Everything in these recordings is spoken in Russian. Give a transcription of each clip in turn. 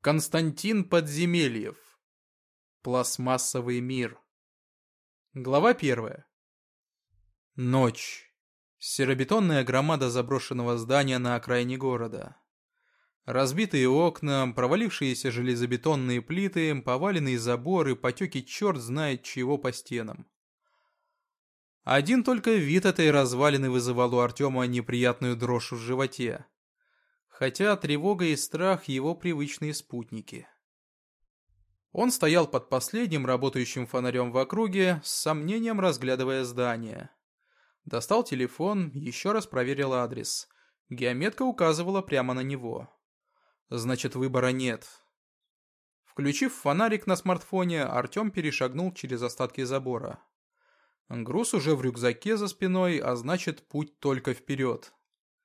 Константин Подземельев. Пластмассовый мир. Глава 1. Ночь. Серобетонная громада заброшенного здания на окраине города. Разбитые окна, провалившиеся железобетонные плиты, поваленные заборы, потеки черт знает чего по стенам. Один только вид этой развалины вызывал у Артема неприятную дрожь в животе. Хотя тревога и страх его привычные спутники. Он стоял под последним работающим фонарем в округе, с сомнением разглядывая здание. Достал телефон, еще раз проверил адрес. Геометка указывала прямо на него. Значит, выбора нет. Включив фонарик на смартфоне, Артем перешагнул через остатки забора. Груз уже в рюкзаке за спиной, а значит, путь только вперед.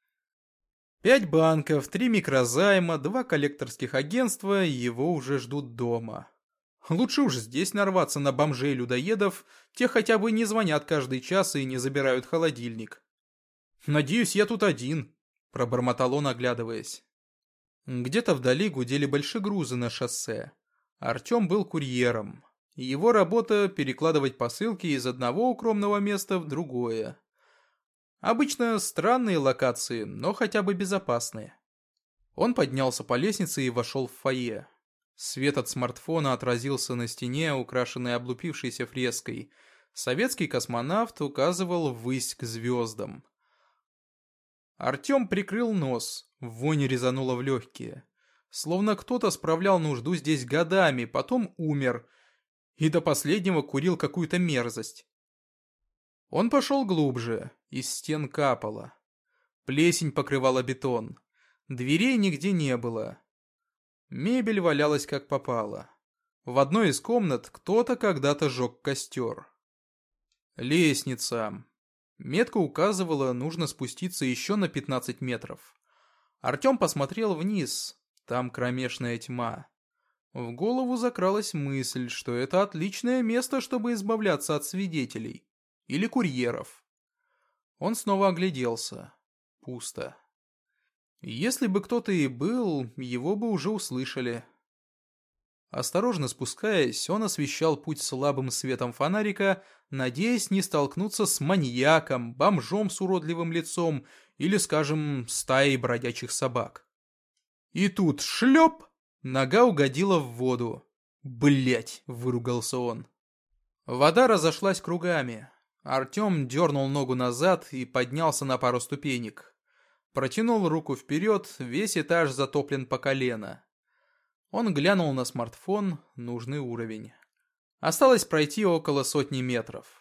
5 банков, 3 микрозайма, 2 коллекторских агентства, его уже ждут дома. Лучше уж здесь нарваться на бомжей-людоедов, те хотя бы не звонят каждый час и не забирают холодильник. «Надеюсь, я тут один», — пробормотал он, оглядываясь. Где-то вдали гудели большегрузы на шоссе. Артем был курьером. Его работа — перекладывать посылки из одного укромного места в другое. Обычно странные локации, но хотя бы безопасные. Он поднялся по лестнице и вошел в фойе. Свет от смартфона отразился на стене, украшенной облупившейся фреской. Советский космонавт указывал ввысь к звездам. Артем прикрыл нос, вонь резанула в легкие. Словно кто-то справлял нужду здесь годами, потом умер. И до последнего курил какую-то мерзость. Он пошел глубже, из стен капало. Плесень покрывала бетон. Дверей нигде не было. Мебель валялась как попало. В одной из комнат кто-то когда-то жег костер. Лестница. Метка указывала, нужно спуститься еще на 15 метров. Артем посмотрел вниз. Там кромешная тьма. В голову закралась мысль, что это отличное место, чтобы избавляться от свидетелей. Или курьеров. Он снова огляделся. Пусто. Если бы кто-то и был, его бы уже услышали. Осторожно спускаясь, он освещал путь слабым светом фонарика, надеясь не столкнуться с маньяком, бомжом с уродливым лицом или, скажем, стаей бродячих собак. И тут шлеп! Нога угодила в воду. «Блядь!» — выругался он. Вода разошлась кругами. Артем дернул ногу назад и поднялся на пару ступенек. Протянул руку вперед, весь этаж затоплен по колено. Он глянул на смартфон, нужный уровень. Осталось пройти около 100 метров.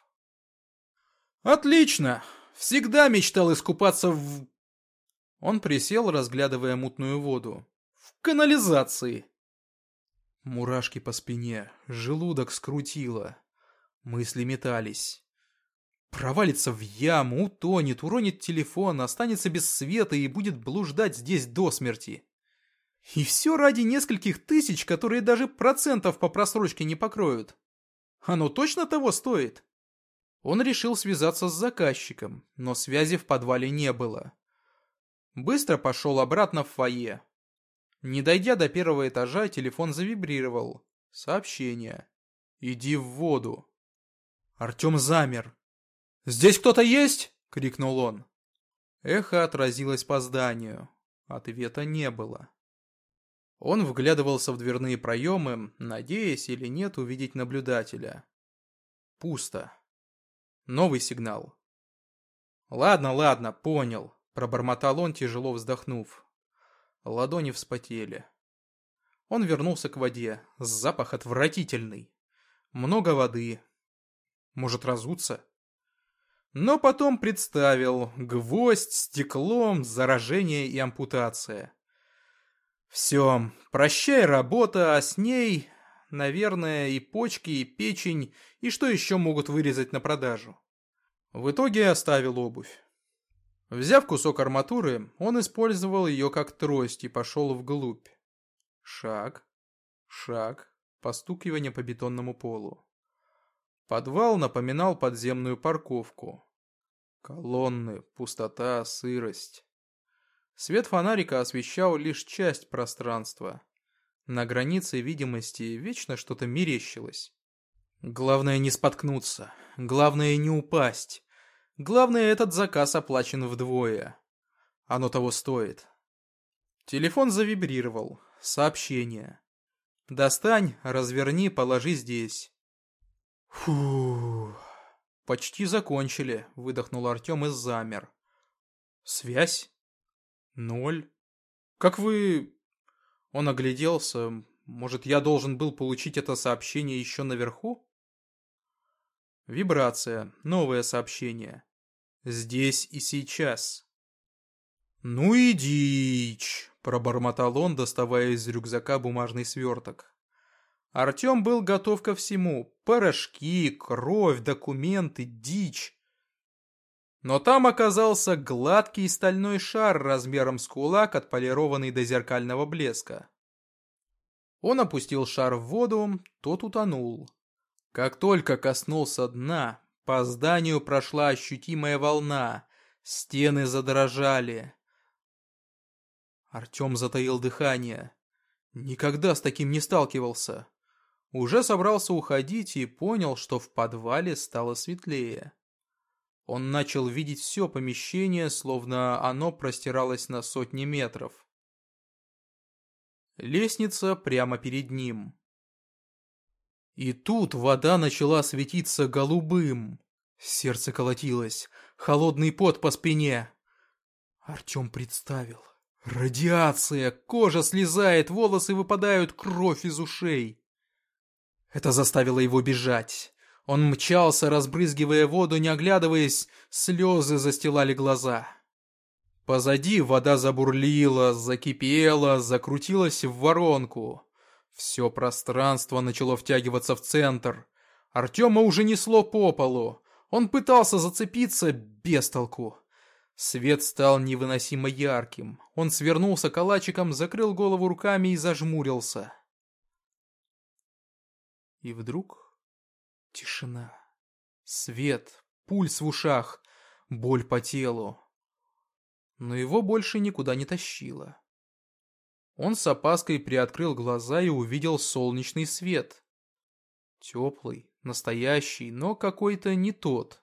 «Отлично! Всегда мечтал искупаться в...» Он присел, разглядывая мутную воду. «В канализации!» Мурашки по спине, желудок скрутило. Мысли метались. Провалится в яму, утонет, уронит телефон, останется без света и будет блуждать здесь до смерти. И все ради нескольких тысяч, которые даже процентов по просрочке не покроют. Оно точно того стоит? Он решил связаться с заказчиком, но связи в подвале не было. Быстро пошел обратно в фойе. Не дойдя до первого этажа, телефон завибрировал. Сообщение. «Иди в воду». Артем замер. «Здесь кто-то есть?» — крикнул он. Эхо отразилось по зданию. Ответа не было. Он вглядывался в дверные проемы, надеясь или нет увидеть наблюдателя. Пусто. Новый сигнал. «Ладно, понял», — пробормотал он, тяжело вздохнув. Ладони вспотели. Он вернулся к воде. Запах отвратительный. Много воды. Может, разуться? Но потом представил: гвоздь, стекло, заражение и ампутация. Все, прощай работа, а с ней, наверное, и почки, и печень, и что еще могут вырезать на продажу. В итоге оставил обувь. Взяв кусок арматуры, он использовал ее как трость и пошел вглубь. Шаг, постукивание по бетонному полу. Подвал напоминал подземную парковку. Колонны, пустота, сырость. Свет фонарика освещал лишь часть пространства. На границе видимости вечно что-то мерещилось. Главное не споткнуться, главное не упасть. Главное, этот заказ оплачен вдвое. Оно того стоит. Телефон завибрировал. Сообщение. Достань, разверни, положи здесь. Фу. Почти закончили, выдохнул Артем и замер. Связь? 0. Как вы... Он огляделся. Может, я должен был получить это сообщение еще наверху? Вибрация. Новое сообщение. Здесь и сейчас. Ну и дичь, пробормотал он, доставая из рюкзака бумажный сверток. Артем был готов ко всему. Порошки, кровь, документы, дичь. Но там оказался гладкий стальной шар размером с кулак, отполированный до зеркального блеска. Он опустил шар в воду, тот утонул. Как только коснулся дна, по зданию прошла ощутимая волна, стены задрожали. Артем затаил дыхание. Никогда с таким не сталкивался. Уже собрался уходить и понял, что в подвале стало светлее. Он начал видеть все помещение, словно оно простиралось на сотни метров. Лестница прямо перед ним. И тут вода начала светиться голубым. Сердце колотилось, холодный пот по спине. Артем представил. Радиация, кожа слезает, волосы выпадают, кровь из ушей. Это заставило его бежать. Он мчался, разбрызгивая воду, не оглядываясь, слезы застилали глаза. Позади вода забурлила, закипела, закрутилась в воронку. Все пространство начало втягиваться в центр. Артема уже несло по полу. Он пытался зацепиться без толку. Свет стал невыносимо ярким. Он свернулся калачиком, закрыл голову руками и зажмурился. И вдруг тишина. Свет, пульс в ушах, боль по телу. Но его больше никуда не тащило. Он с опаской приоткрыл глаза и увидел солнечный свет. Теплый, настоящий, но какой-то не тот.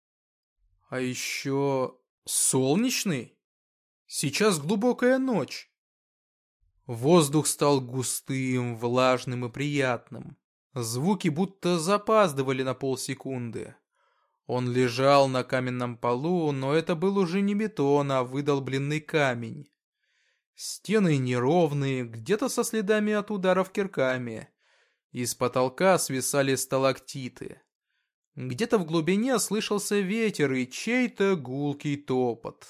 А еще солнечный? Сейчас глубокая ночь. Воздух стал густым, влажным и приятным. Звуки будто запаздывали на полсекунды. Он лежал на каменном полу, но это был уже не бетон, а выдолбленный камень. Стены неровные, где-то со следами от ударов кирками. Из потолка свисали сталактиты. Где-то в глубине слышался ветер и чей-то гулкий топот.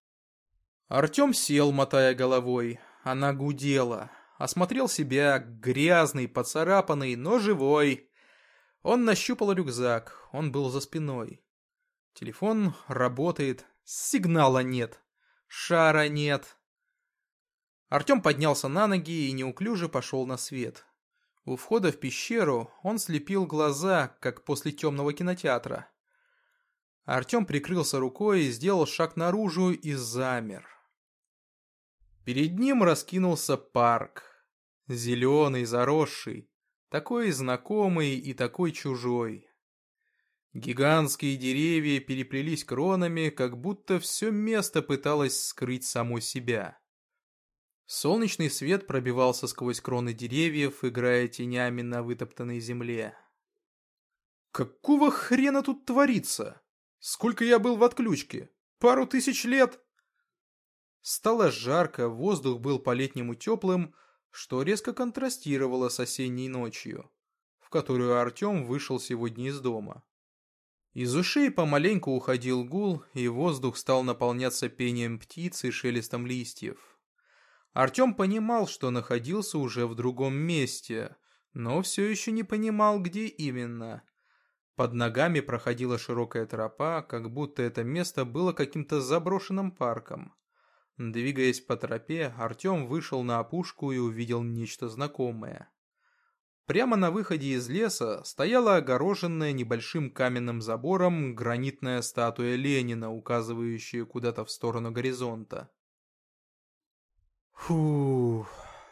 Артем сел, мотая головой. Она гудела. Осмотрел себя, грязный, поцарапанный, но живой. Он нащупал рюкзак, он был за спиной. Телефон работает, сигнала нет, шара нет. Артем поднялся на ноги и неуклюже пошел на свет. У входа в пещеру он слепил глаза, как после темного кинотеатра. Артем прикрылся рукой и сделал шаг наружу и замер. Перед ним раскинулся парк. Зеленый, заросший, такой знакомый и такой чужой. Гигантские деревья переплелись кронами, как будто все место пыталось скрыть само себя. Солнечный свет пробивался сквозь кроны деревьев, играя тенями на вытоптанной земле. Какого хрена тут творится? Сколько я был в отключке? 1000 лет? Стало жарко, воздух был по-летнему теплым, что резко контрастировало с осенней ночью, в которую Артем вышел сегодня из дома. Из ушей помаленьку уходил гул, и воздух стал наполняться пением птиц и шелестом листьев. Артем понимал, что находился уже в другом месте, но все еще не понимал, где именно. Под ногами проходила широкая тропа, как будто это место было каким-то заброшенным парком. Двигаясь по тропе, Артем вышел на опушку и увидел нечто знакомое. Прямо на выходе из леса стояла огороженная небольшим каменным забором гранитная статуя Ленина, указывающая куда-то в сторону горизонта. Фух,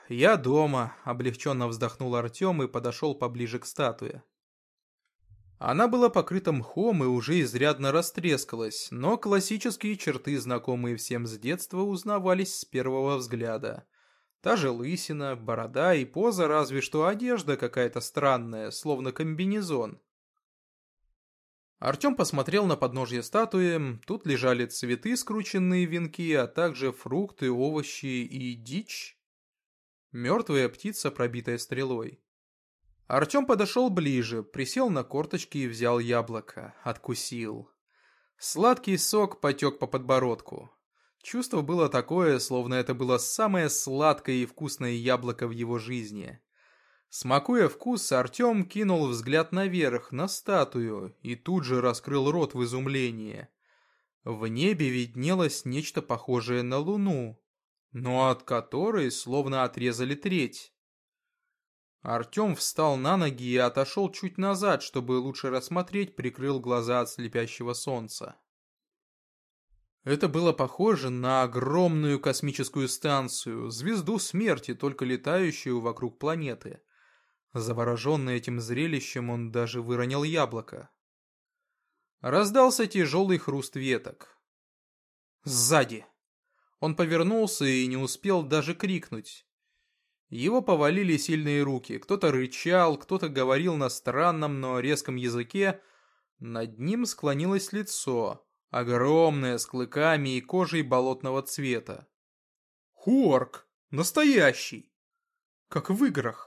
я дома», — облегченно вздохнул Артем и подошел поближе к статуе. Она была покрыта мхом и уже изрядно растрескалась, но классические черты, знакомые всем с детства, узнавались с первого взгляда. Та же лысина, борода и поза, разве что одежда какая-то странная, словно комбинезон. Артем посмотрел на подножье статуи. Тут лежали цветы, скрученные в венки, а также фрукты, овощи и дичь. Мертвая птица, пробитая стрелой. Артем подошел ближе, присел на корточки и взял яблоко. Откусил. Сладкий сок потек по подбородку. Чувство было такое, словно это было самое сладкое и вкусное яблоко в его жизни. Смакуя вкус, Артем кинул взгляд наверх, на статую, и тут же раскрыл рот в изумлении. В небе виднелось нечто похожее на луну, но от которой словно отрезали треть. Артем встал на ноги и отошел чуть назад, чтобы лучше рассмотреть, прикрыл глаза от слепящего солнца. Это было похоже на огромную космическую станцию, звезду смерти, только летающую вокруг планеты. Завороженный этим зрелищем, он даже выронил яблоко. Раздался тяжелый хруст веток. Сзади. Он повернулся и не успел даже крикнуть. Его повалили сильные руки. Кто-то рычал, кто-то говорил на странном, но резком языке. Над ним склонилось лицо, огромное, с клыками и кожей болотного цвета. Хорк! Настоящий! Как в играх.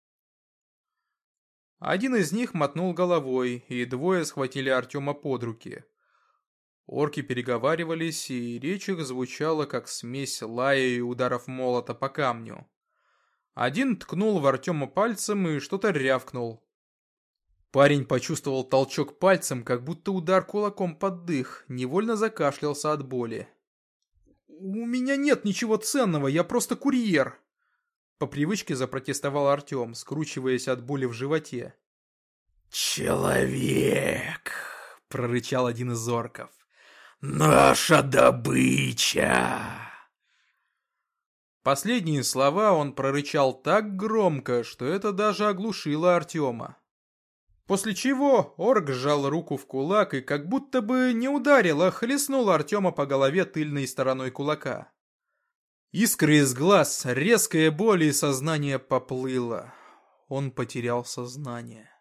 Один из них мотнул головой, и двое схватили Артема под руки. Орки переговаривались, и речь их звучала, как смесь лая и ударов молота по камню. Один ткнул в Артема пальцем и что-то рявкнул. Парень почувствовал толчок пальцем, как будто удар кулаком под дых, невольно закашлялся от боли. «У меня нет ничего ценного, я просто курьер!» По привычке запротестовал Артем, скручиваясь от боли в животе. «Человек!» — прорычал один из орков. «Наша добыча!» Последние слова он прорычал так громко, что это даже оглушило Артема. После чего орк сжал руку в кулак и как будто бы не ударил, а хлестнул Артема по голове тыльной стороной кулака. Искры из глаз, резкая боль и сознание поплыло. Он потерял сознание.